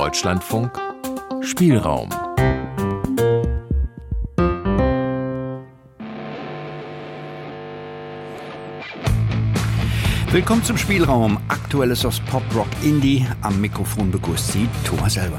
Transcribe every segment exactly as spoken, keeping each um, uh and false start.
Deutschlandfunk Spielraum. Willkommen zum Spielraum. Aktuelles aus Pop, Rock, Indie. Am Mikrofon begrüßt Sie Thomas Elber.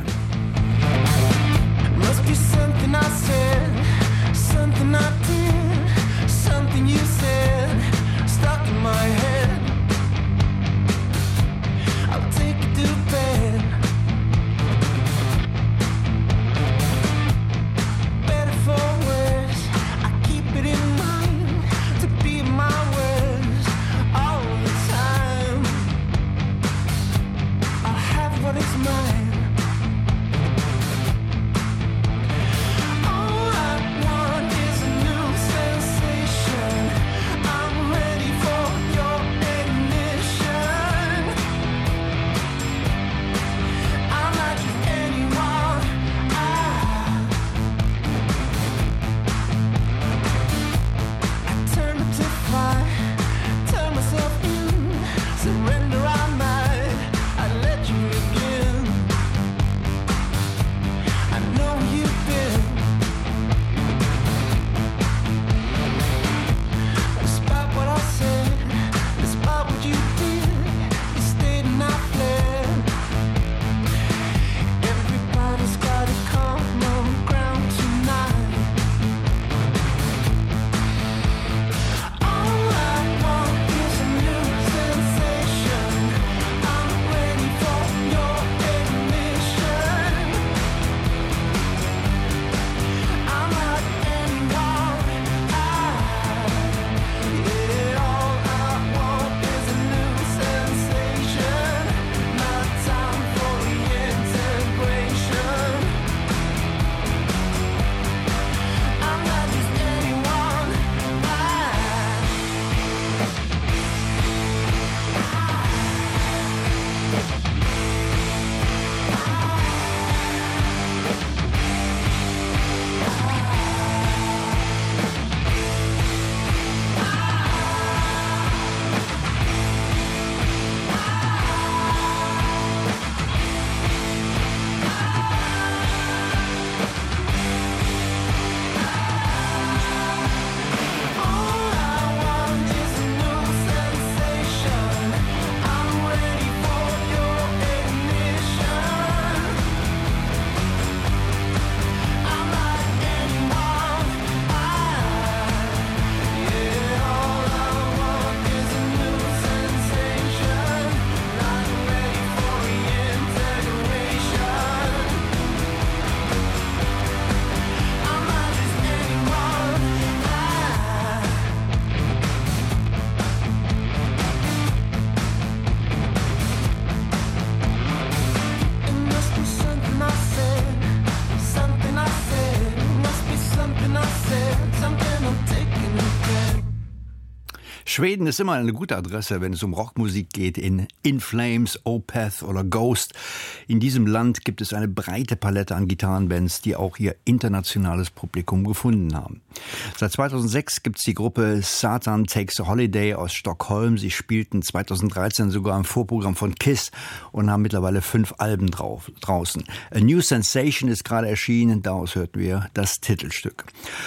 Schweden ist immer eine gute Adresse, wenn es um Rockmusik geht, in In Flames, Opeth oder Ghost. In diesem Land gibt es eine breite Palette an Gitarrenbands, die auch ihr internationales Publikum gefunden haben. Seit zweitausendsechs gibt es die Gruppe Satan Takes a Holiday aus Stockholm. Sie spielten zweitausenddreizehn sogar im Vorprogramm von Kiss und haben mittlerweile fünf Alben drauf, draußen. A New Sensation ist gerade erschienen, daraus hörten wir das Titelstück.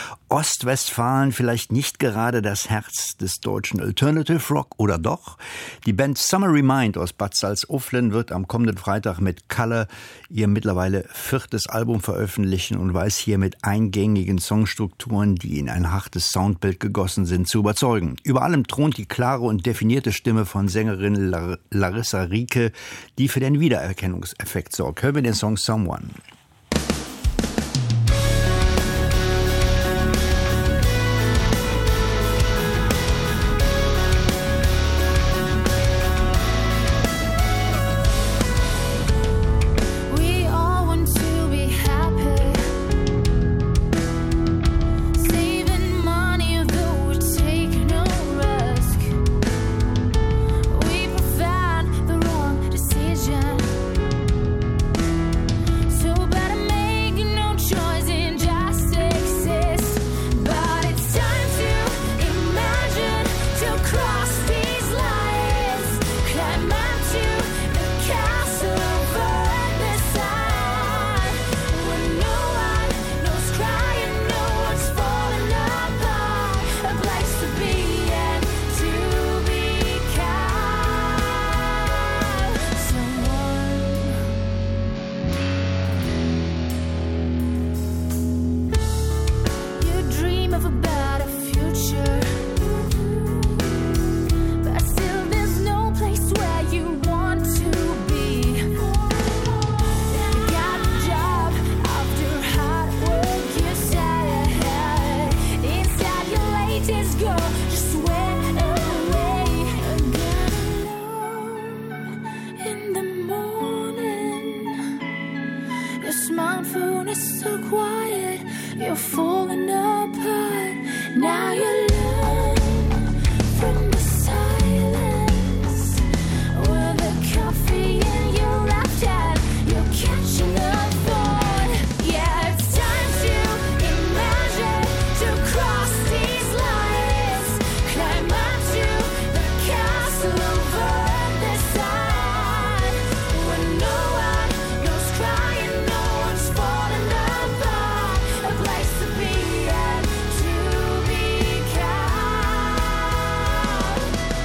Ostwestfalen vielleicht nicht gerade das Herz des deutschen Alternative Rock, oder doch? Die Band Summer Remind aus Bad Salzuflen wird am kommenden Freitag mit Color ihr mittlerweile viertes Album veröffentlichen und weiß hier mit eingängigen Songstrukturen, die in ein hartes Soundbild gegossen sind, zu überzeugen. Über allem thront die klare und definierte Stimme von Sängerin Lar- Larissa Rieke, die für den Wiedererkennungseffekt sorgt. Hören wir den Song Someone. So it's so quiet, you're falling apart. Now you learn from the silence. With the coffee in your left hand, you're catching a thought. Yeah, it's time to imagine, to cross these lines. Climb up to the castle over the side. When no one knows crying, no one's falling apart. A place to be and to be calm.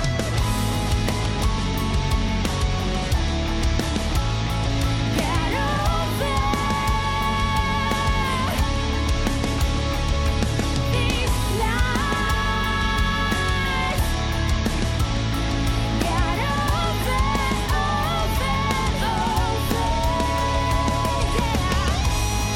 Get over these lies. Get over, over, over, yeah.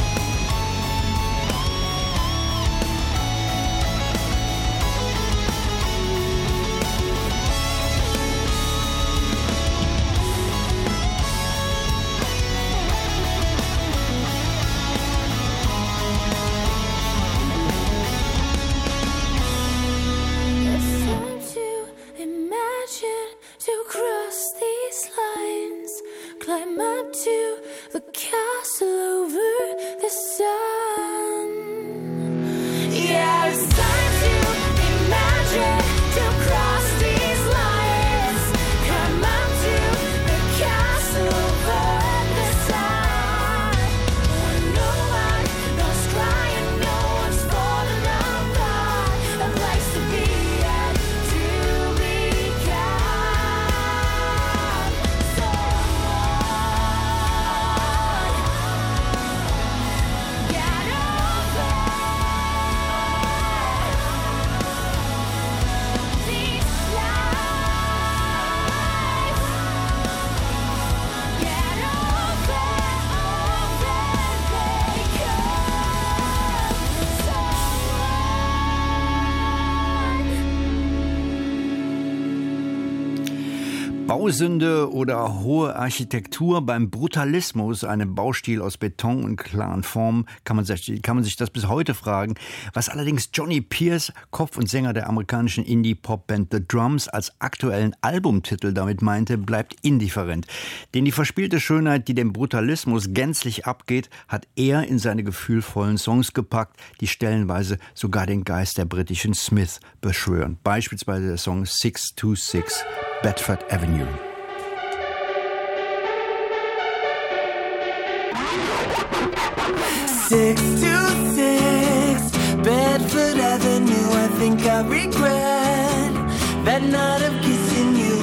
It's time to imagine, to cross these lines. Climb up to the castle over the sun. Yeah, it's time to imagine, to cross these lines. Climb up to the castle over the sun. When no one knows crying, no one's falling apart. A place to be and to be calm. Someone get over these lies. Get over, over they come. Someone. Bausünde oder hohe Architektur beim Brutalismus, einem Baustil aus Beton und klaren Formen, kann man sich, kann man sich das bis heute fragen. Was allerdings Johnny Pierce, Kopf und Sänger der amerikanischen Indie-Pop-Band The Drums, als aktuellen Albumtitel damit meinte, bleibt indifferent. Denn die verspielte Schönheit, die dem Brutalismus gänzlich abgeht, hat er in seine gefühlvollen Songs gepackt, die stellenweise sogar den Geist der britischen Smiths beschwören. Beispielsweise der Song six two six, Bedford Avenue. six two six Bedford Avenue. I think I regret that night of kissing you.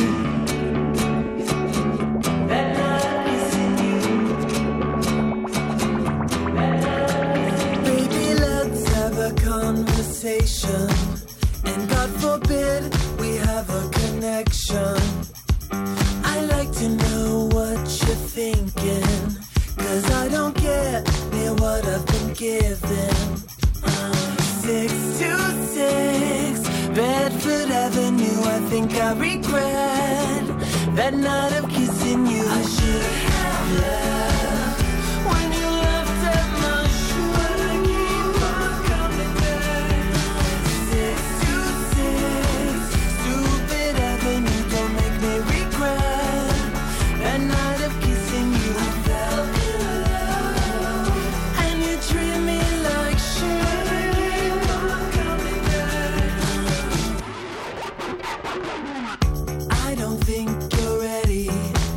That night of kissing you. That night of kissing you. Baby, let's have a conversation. And God forbid we have a connection. I like to know what you're thinking, 'cause I don't get near what I've been given. uh, six two six Bedford Avenue. I think I regret that night of kissing you. I should have left when you left at my shoe. I keep on coming back. six two six Stupid Avenue. Don't make me regret that night of kissing you. I fell in love and you treat me like shit. I keep on coming back. I don't think you're ready,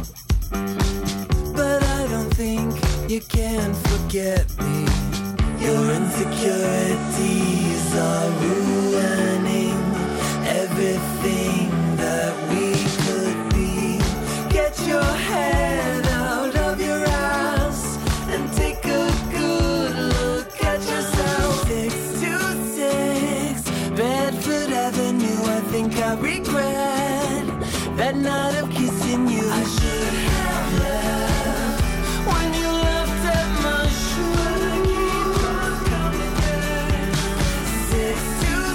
but I don't think you can forget me. Your insecurities are ruining everything that we could be. Get your head out of your ass and take a good look at yourself. six two six Bedford Avenue. I think I regret that night of kissing you. I should have left when you left at my shoe. I keep on coming back. six two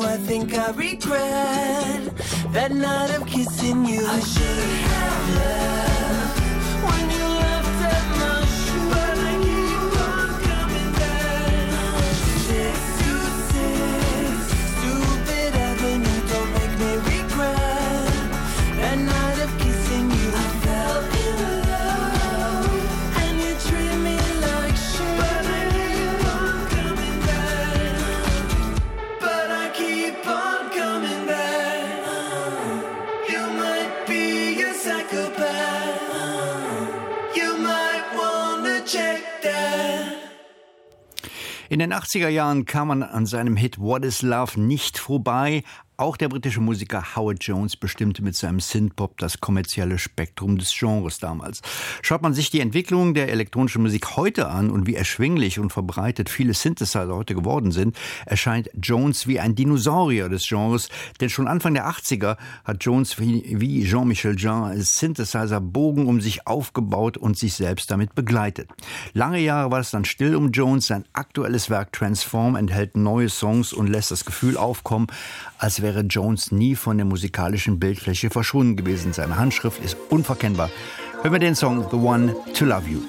I think I regret that night of kissing you. I should have left when you left at my shoe, but I keep on coming back. Six to six, stupid avenue, don't make me regret that night of kissing you. I fell in love and you treat me like shit, but I keep on coming back. But I keep on coming back. You might be a psychopath. You might wanna check that. In den achtziger Jahren kam man an seinem Hit What is Love nicht vorbei. Auch der britische Musiker Howard Jones bestimmte mit seinem Synthpop das kommerzielle Spektrum des Genres damals. Schaut man sich die Entwicklung der elektronischen Musik heute an und wie erschwinglich und verbreitet viele Synthesizer heute geworden sind, erscheint Jones wie ein Dinosaurier des Genres, denn schon Anfang der achtziger hat Jones wie Jean-Michel Jarre Synthesizer-Bogen um sich aufgebaut und sich selbst damit begleitet. Lange Jahre war es dann still um Jones. Sein aktuelles Werk Transform enthält neue Songs und lässt das Gefühl aufkommen, als wäre Jones nie von der musikalischen Bildfläche verschwunden gewesen. Seine Handschrift ist unverkennbar. Hören wir den Song The One to Love You.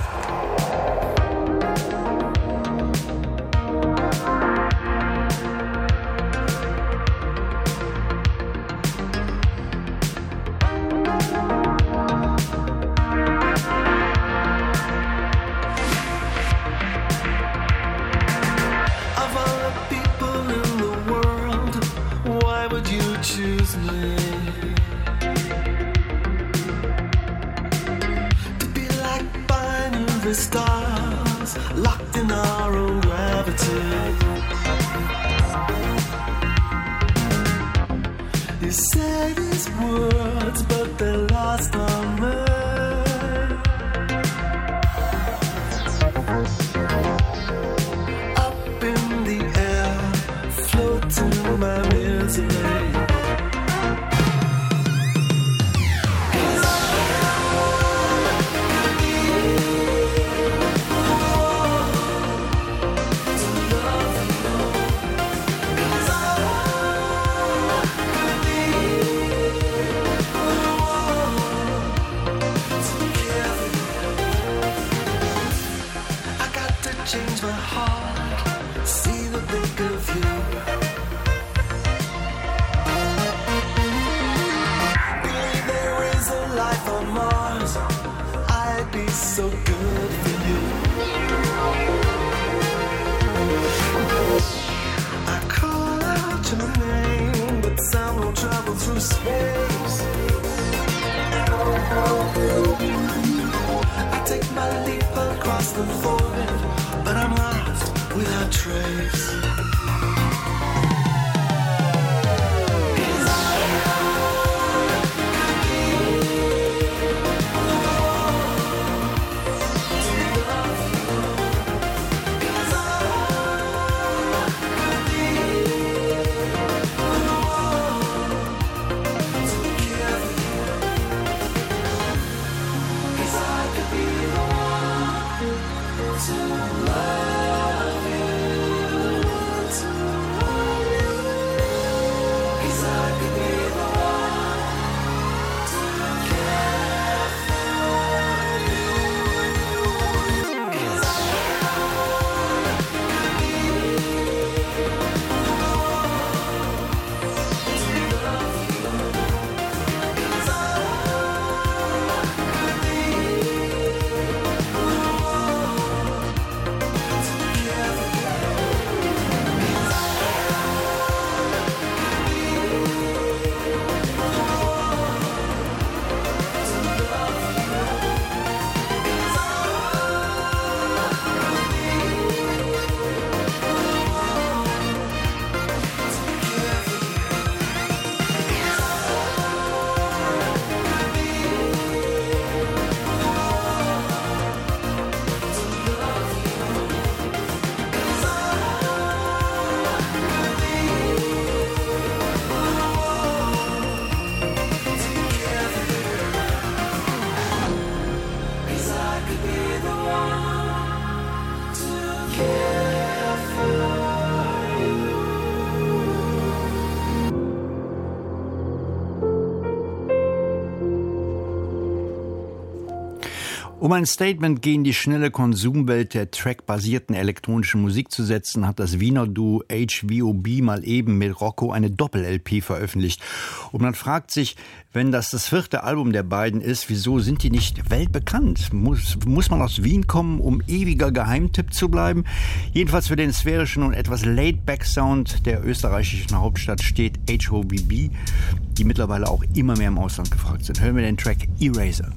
Stars locked in our own gravity. You say these words, but they're lost on me. Up in the air, floating my misery. Change my heart, see the think of you. Believe there is a life on Mars, I'd be so good for you. I call out your name, but sound won't travel through space. I take my leap across the void, but I'm lost without trace. Um ein Statement gegen die schnelle Konsumwelt der trackbasierten elektronischen Musik zu setzen, hat das Wiener Duo H V O B mal eben mit Rocco eine Doppel-L P veröffentlicht. Und man fragt sich, wenn das das vierte Album der beiden ist, wieso sind die nicht weltbekannt? Muss, muss man aus Wien kommen, um ewiger Geheimtipp zu bleiben? Jedenfalls für den sphärischen und etwas Laid-Back-Sound der österreichischen Hauptstadt steht H V O B, die mittlerweile auch immer mehr im Ausland gefragt sind. Hören wir den Track Eraser.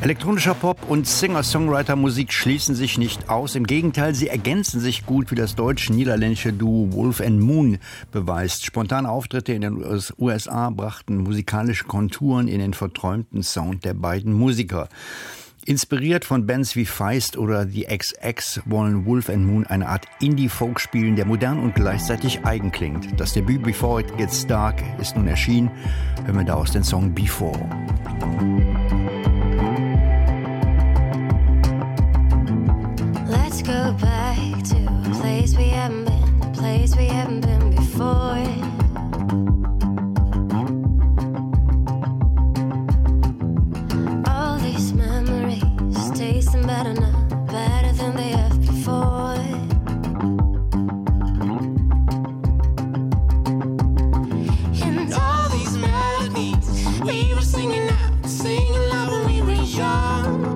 Elektronischer Pop und Singer-Songwriter-Musik schließen sich nicht aus. Im Gegenteil, sie ergänzen sich gut, wie das deutsch-niederländische Duo Wolf and Moon beweist. Spontane Auftritte in den U S A brachten musikalische Konturen in den verträumten Sound der beiden Musiker. Inspiriert von Bands wie Feist oder The X X wollen Wolf and Moon eine Art Indie-Folk spielen, der modern und gleichzeitig eigen klingt. Das Debüt Before It Gets Dark ist nun erschienen. Hören wir daraus den Song Before. Let's go back to a place we haven't been, a place we haven't been before. All these memories tasting better now, better than they have before. And all these melodies we were singing out, singing loud when we were young.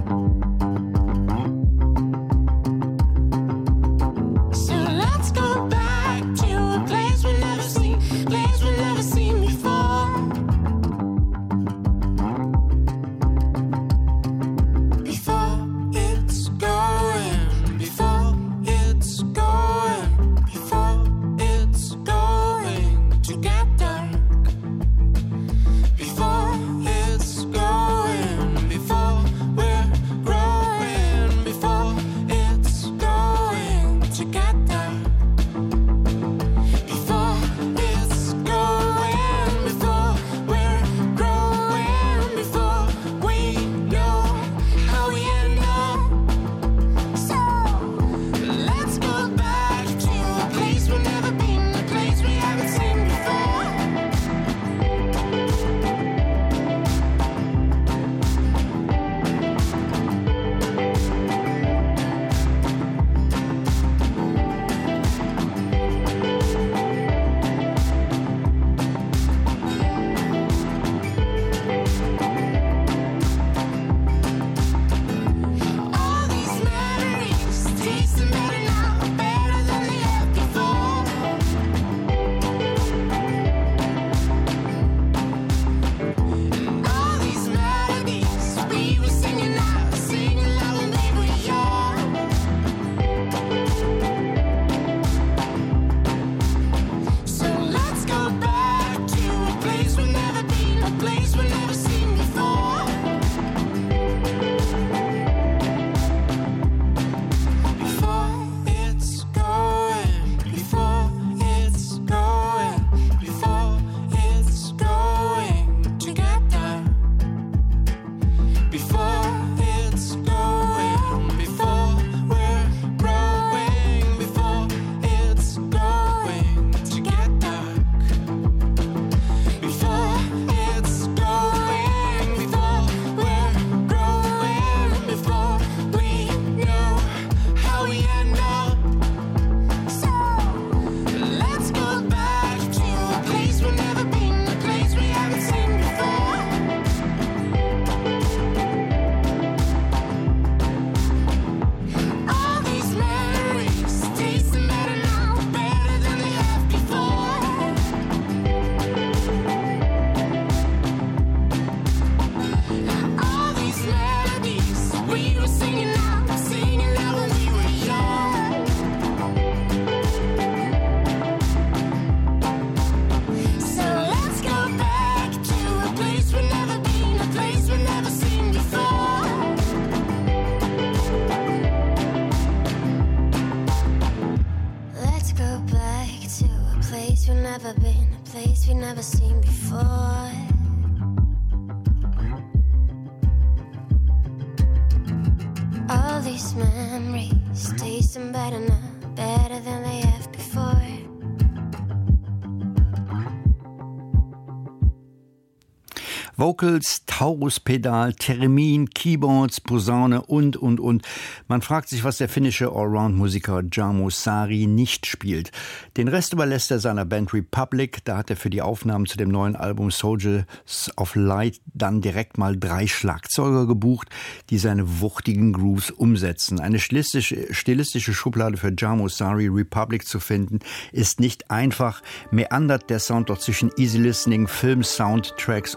Vocals, Taurus-Pedal, Theremin, Keyboards, Posaune und, und, und. Man fragt sich, was der finnische Allround-Musiker Jarmo Saari nicht spielt. Den Rest überlässt er seiner Band Republic. Da hat er für die Aufnahmen zu dem neuen Album Soldiers of Light dann direkt mal drei Schlagzeuger gebucht, die seine wuchtigen Grooves umsetzen. Eine stilistische, stilistische Schublade für Jarmo Saari Republic zu finden, ist nicht einfach. Meandert der Sound doch zwischen Easy Listening, Film-Soundtracks und Welt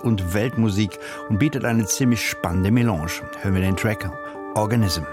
Weltmusik und bietet eine ziemlich spannende Melange. Hören wir den Track Organism.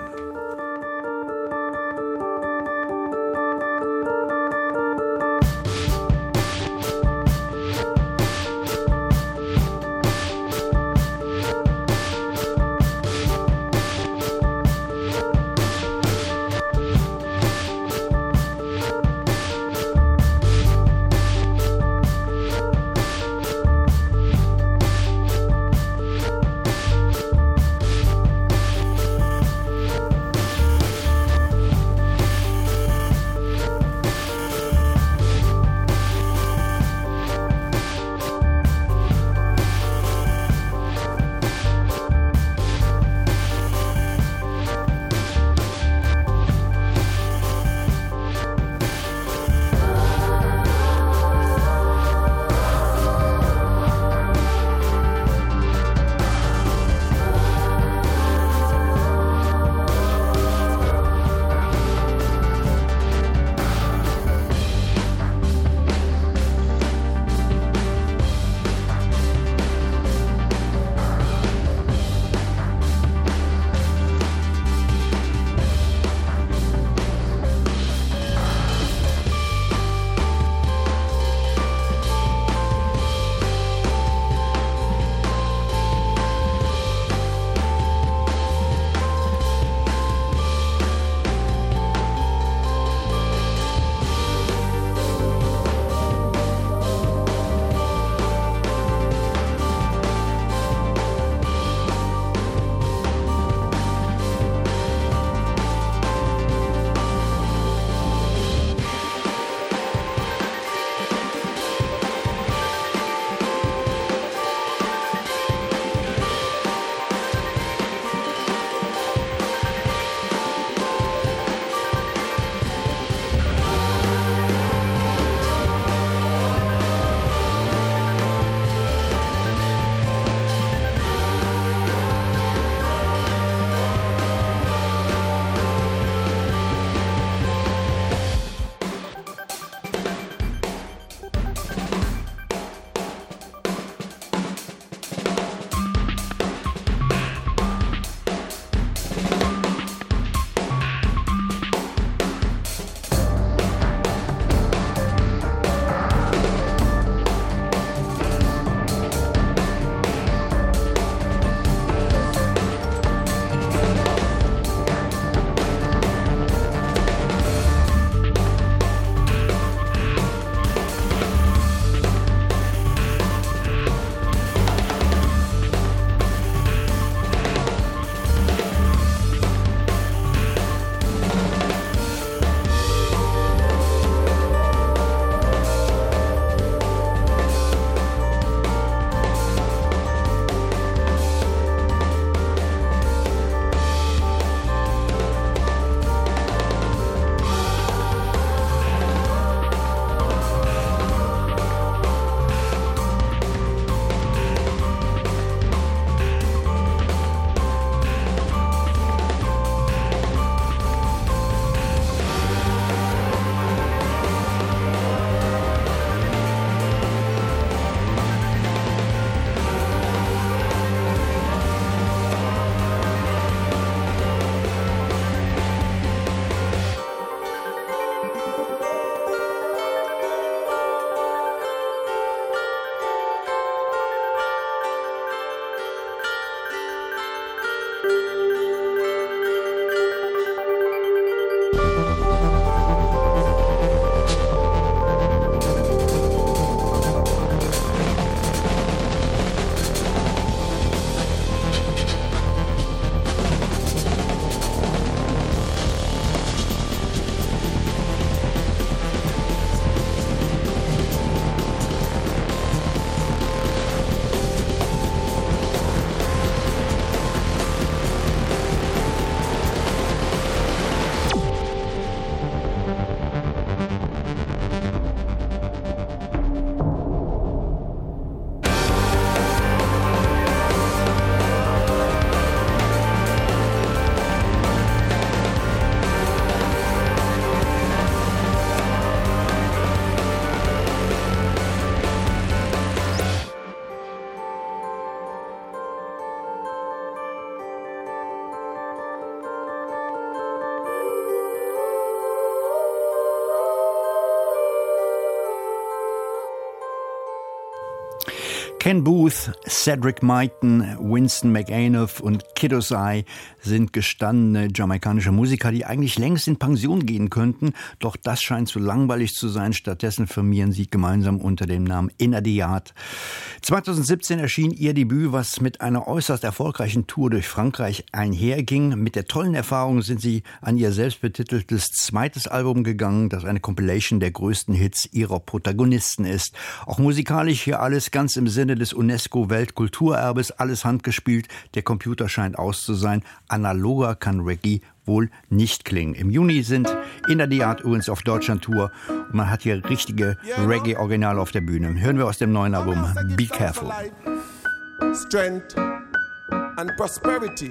Ken Booth, Cedric Myton, Winston McAnuff und Kid Ossai sind gestandene jamaikanische Musiker, die eigentlich längst in Pension gehen könnten. Doch das scheint zu langweilig zu sein. Stattdessen firmieren sie gemeinsam unter dem Namen Inna the Yard. zweitausendsiebzehn erschien ihr Debüt, was mit einer äußerst erfolgreichen Tour durch Frankreich einherging. Mit der tollen Erfahrung sind sie an ihr selbstbetiteltes zweites Album gegangen, das eine Compilation der größten Hits ihrer Protagonisten ist. Auch musikalisch hier alles ganz im Sinne des UNESCO-Weltkulturerbes, alles handgespielt. Der Computer scheint aus zu sein. Analoger kann Reggae wohl nicht klingen. Im Juni sind Inna the Yard übrigens auf Deutschland-Tour und man hat hier richtige Reggae-Originale auf der Bühne. Hören wir aus dem neuen Album Be Careful. Strength and prosperity.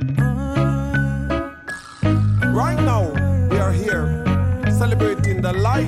Right now we are here celebrating the life,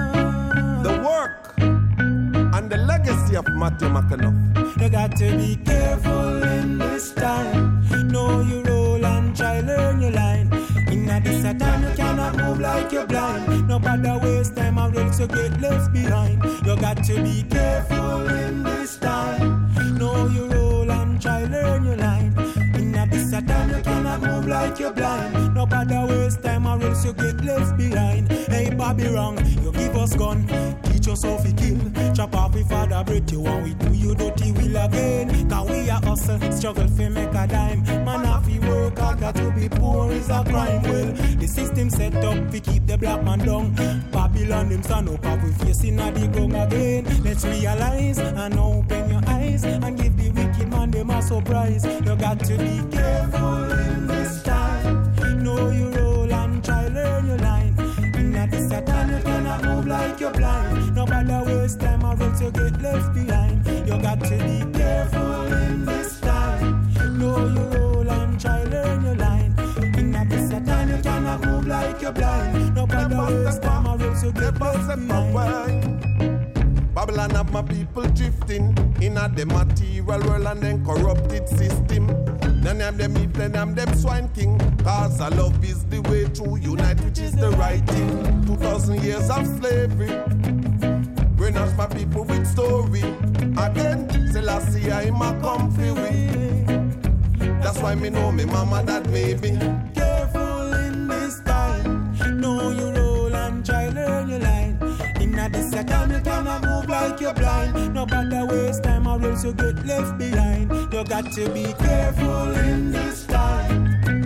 the work and the legacy of Matthew McAnuff. You got to be careful in this time. Know your role and try learn your line. In this time you cannot move like you're blind. No bother waste time or else you get left behind. You got to be careful in this time. Know your role and try learn your line. In this time you cannot move like you're blind. No bother waste time or else you get left behind. Hey Bobby wrong, you give us gun. Teach us how to kill. Chop off with father breath you want we do you dirty will again. Cause we are hustle, struggle for make a dime. Man have to work hard, got to be poor is a crime. Well, the system set up to keep the black man down. Babylon them stand up and we facing a the gun again. Let's realize and open your eyes and give the wicked man them a surprise. You got to be careful in this time. Know your role and try learn your line. In this time you cannot move like you're blind. No bother waste time or else you get left behind. You got to be careful in this time. Know your role and try learn your line. In this time you cannot move like you're blind. No bother waste time or else you get left behind. Babylon have my people drifting in a the material world and then corrupted system. None of them eat, none of them swine king. Cause our love is the way to unite, which is the right thing. Two thousand years of slavery brainwash my people with story. Again, Selassie I am a comfy way. That's why me know me mama that made me. Careful in this time. Know your role and try learn your line. In this time you cannot move like you're blind. No bother waste time or else you get left behind. You got to be careful in this time.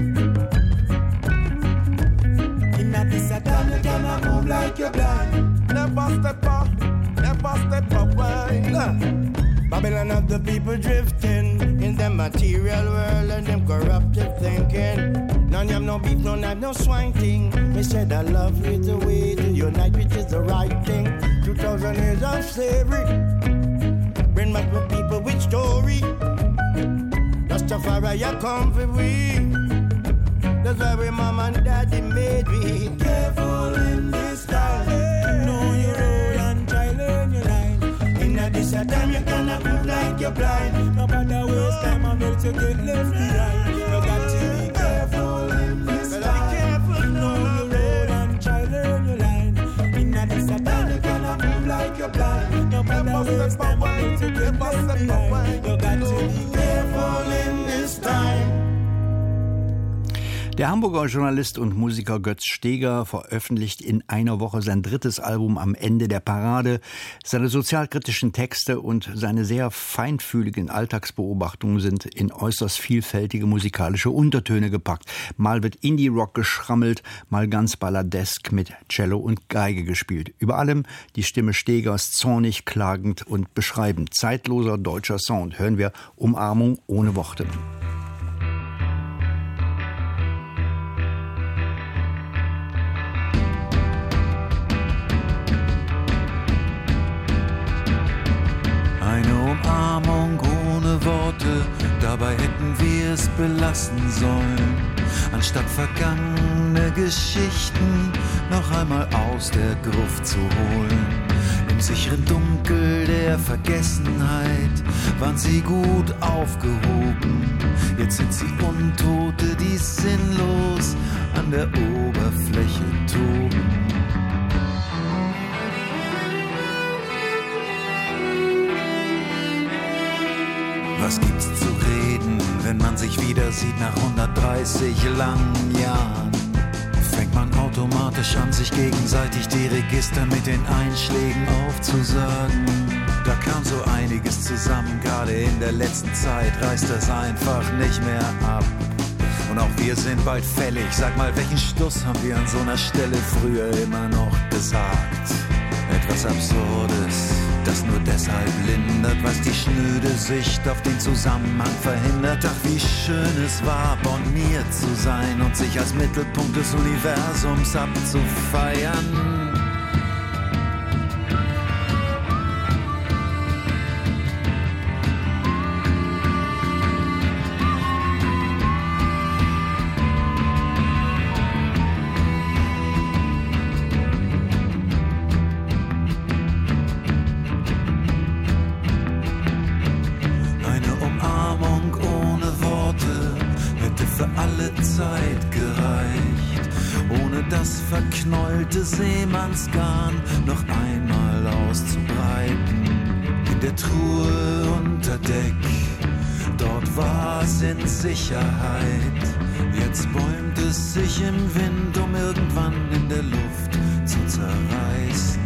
In this time you cannot move like you're blind. Never step up, never step away. Babylon of the people drifting in the material world and them corrupted thinking. None have no beef, none have no swine thing. They said that love is the way to unite, which is the right thing. Two thousand years of slavery bring back the people with story. Rastafari, I come for we. That's why we mom and daddy made we. Careful in this time. Know your role and try learn your line. In this time you cannot move like you're blind. No bother waste time or else you get left behind. You got to be careful in this time. Know your role and try learn your line. In this time you cannot move like you're blind. No bother waste time or else you get left behind. You got to be careful in this time. Der Hamburger Journalist und Musiker Götz Steger veröffentlicht in einer Woche sein drittes Album Am Ende der Parade. Seine sozialkritischen Texte und seine sehr feinfühligen Alltagsbeobachtungen sind in äußerst vielfältige musikalische Untertöne gepackt. Mal wird Indie-Rock geschrammelt, mal ganz balladesk mit Cello und Geige gespielt. Über allem die Stimme Stegers zornig, klagend und beschreibend. Zeitloser deutscher Sound. Hören wir Umarmung ohne Worte. Eine Umarmung ohne Worte, dabei hätten wir es belassen sollen. Anstatt vergangene Geschichten noch einmal aus der Gruft zu holen. Im sicheren Dunkel der Vergessenheit waren sie gut aufgehoben. Jetzt sind sie Untote, die sinnlos an der Oberfläche toben. was gibt's zu reden, wenn man sich wieder sieht nach hundertdreißig langen Jahren? Fängt man automatisch an, sich gegenseitig die Register mit den Einschlägen aufzusagen. Da kam so einiges zusammen, gerade in der letzten Zeit reißt das einfach nicht mehr ab. Und auch wir sind bald fällig, sag mal, welchen Stuss haben wir an so einer Stelle früher immer noch gesagt? Etwas Absurdes, das nur deshalb lindert, was die schnöde Sicht auf den Zusammenhang verhindert. Ach, wie schön es war, borniert zu sein und sich als Mittelpunkt des Universums abzufeiern. Verknäulte Seemannsgarn noch einmal auszubreiten. In der Truhe unter Deck, dort war es in Sicherheit. Jetzt bäumt es sich im Wind, um irgendwann in der Luft zu zerreißen.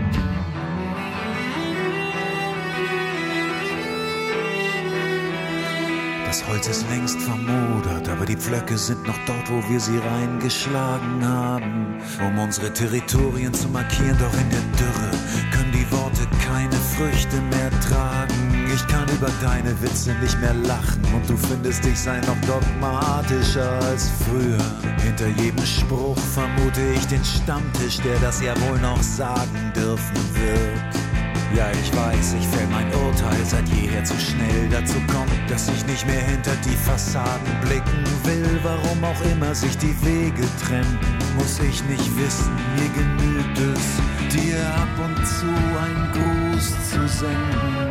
Das Holz ist längst vermodert, aber die Pflöcke sind noch dort, wo wir sie reingeschlagen haben, um unsere Territorien zu markieren. Doch in der Dürre können die Worte keine Früchte mehr tragen. Ich kann über deine Witze nicht mehr lachen und du findest, ich sei noch dogmatischer als früher. Hinter jedem Spruch vermute ich den Stammtisch, der das ja wohl noch sagen dürfen wird. Ja, ich weiß, ich fäll mein Urteil seit jeher zu schnell. Dazu kommt, dass ich nicht mehr hinter die Fassaden blicken will. Warum auch immer sich die Wege trennen, muss ich nicht wissen. Mir genügt es, dir ab und zu einen Gruß zu senden.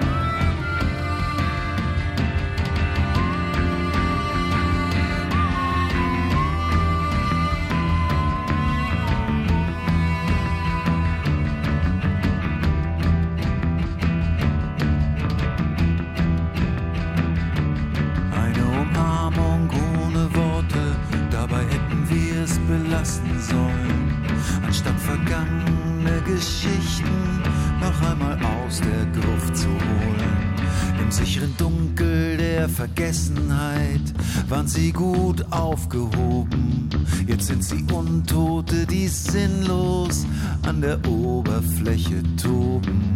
Geschichten noch einmal aus der Gruft zu holen. Im sicheren Dunkel der Vergessenheit waren sie gut aufgehoben. Jetzt sind sie Untote, die sinnlos an der Oberfläche toben.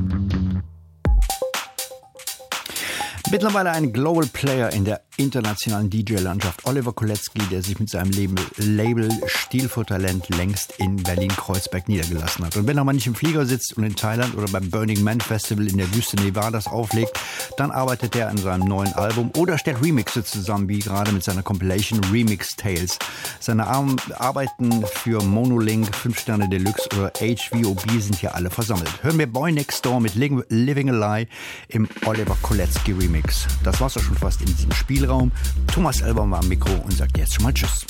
Mittlerweile ein Global Player in der internationalen D J-Landschaft, Oliver Kolecki, der sich mit seinem Label Stil für Talent längst in Berlin-Kreuzberg niedergelassen hat. Und wenn er mal nicht im Flieger sitzt und in Thailand oder beim Burning Man Festival in der Wüste Nevadas auflegt, dann arbeitet er an seinem neuen Album oder stellt Remixe zusammen, wie gerade mit seiner Compilation Remix Tales. Seine Arbeiten für Monolink, fünf Sterne Deluxe oder H V O B sind hier alle versammelt. Hören wir Boy Next Door mit Living a Lie im Oliver Kolecki Remix. Das war's doch schon fast in diesem Spiel. Thomas Elbaum war am Mikro und sagt jetzt schon mal Tschüss.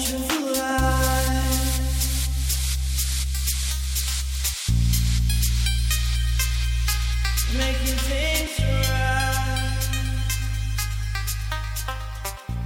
and fool.